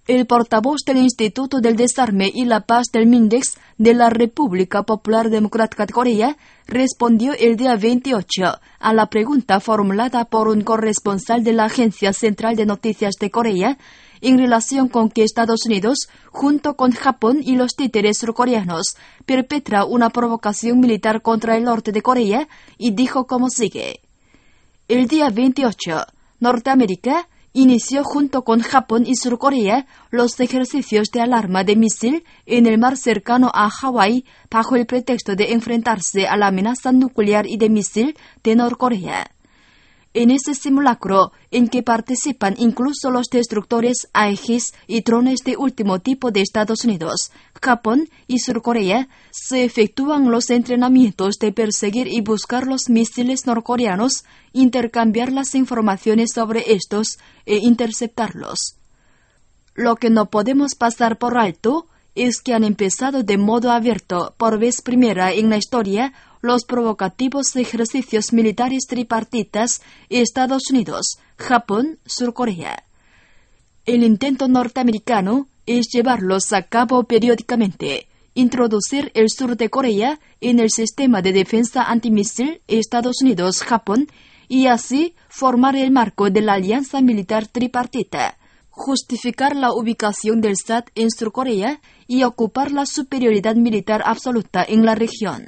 El portavoz del Instituto del Desarme y la Paz del MINDEX de la República Popular Democrática de Corea respondió el día 28 a la pregunta formulada por un corresponsal de la Agencia Central de Noticias de Corea en relación con que Estados Unidos, junto con Japón y los títeres surcoreanos, perpetra una provocación militar contra el norte de Corea, y dijo como sigue. El día 28, Norteamérica inició junto con Japón y Surcorea los ejercicios de alarma de misil en el mar cercano a Hawái bajo el pretexto de enfrentarse a la amenaza nuclear y de misil de Norcorea. En ese simulacro, en que participan incluso los destructores Aegis y drones de último tipo de Estados Unidos, Japón y Surcorea, se efectúan los entrenamientos de perseguir y buscar los misiles norcoreanos, intercambiar las informaciones sobre estos e interceptarlos. Lo que no podemos pasar por alto es que han empezado de modo abierto, por vez primera en la historia, los provocativos ejercicios militares tripartitas Estados Unidos, Japón, Surcorea. El intento norteamericano es llevarlos a cabo periódicamente, introducir el sur de Corea en el sistema de defensa antimisil Estados Unidos-Japón y así formar el marco de la alianza militar tripartita, justificar la ubicación del SAT en Surcorea y ocupar la superioridad militar absoluta en la región.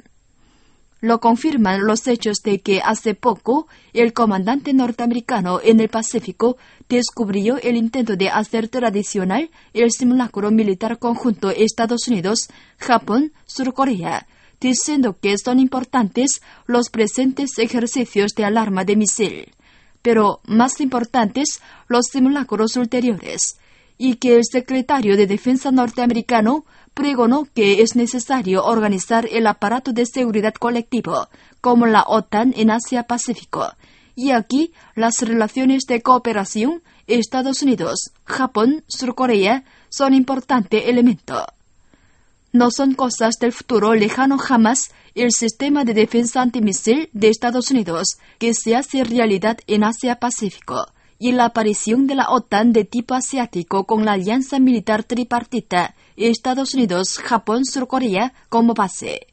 Lo confirman los hechos de que hace poco el comandante norteamericano en el Pacífico descubrió el intento de hacer tradicional el simulacro militar conjunto Estados Unidos, Japón, Surcorea, diciendo que son importantes los presentes ejercicios de alarma de misil, pero más importantes los simulacros ulteriores, y que el secretario de Defensa norteamericano pregonó que es necesario organizar el aparato de seguridad colectivo, como la OTAN en Asia-Pacífico. Y aquí las relaciones de cooperación Estados Unidos, Japón, Surcorea son importante elemento. No son cosas del futuro lejano jamás el sistema de defensa antimisil de Estados Unidos que se hace realidad en Asia-Pacífico, y la aparición de la OTAN de tipo asiático con la alianza militar tripartita Estados Unidos, Japón, Surcorea como base.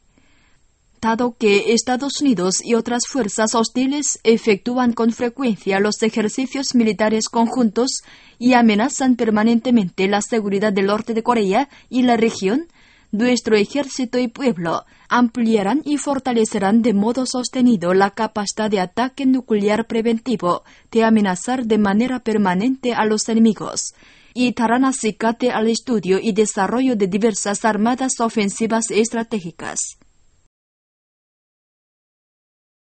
Dado que Estados Unidos y otras fuerzas hostiles efectúan con frecuencia los ejercicios militares conjuntos y amenazan permanentemente la seguridad del norte de Corea y la región, nuestro ejército y pueblo ampliarán y fortalecerán de modo sostenido la capacidad de ataque nuclear preventivo de amenazar de manera permanente a los enemigos, y darán acicate al estudio y desarrollo de diversas armadas ofensivas estratégicas.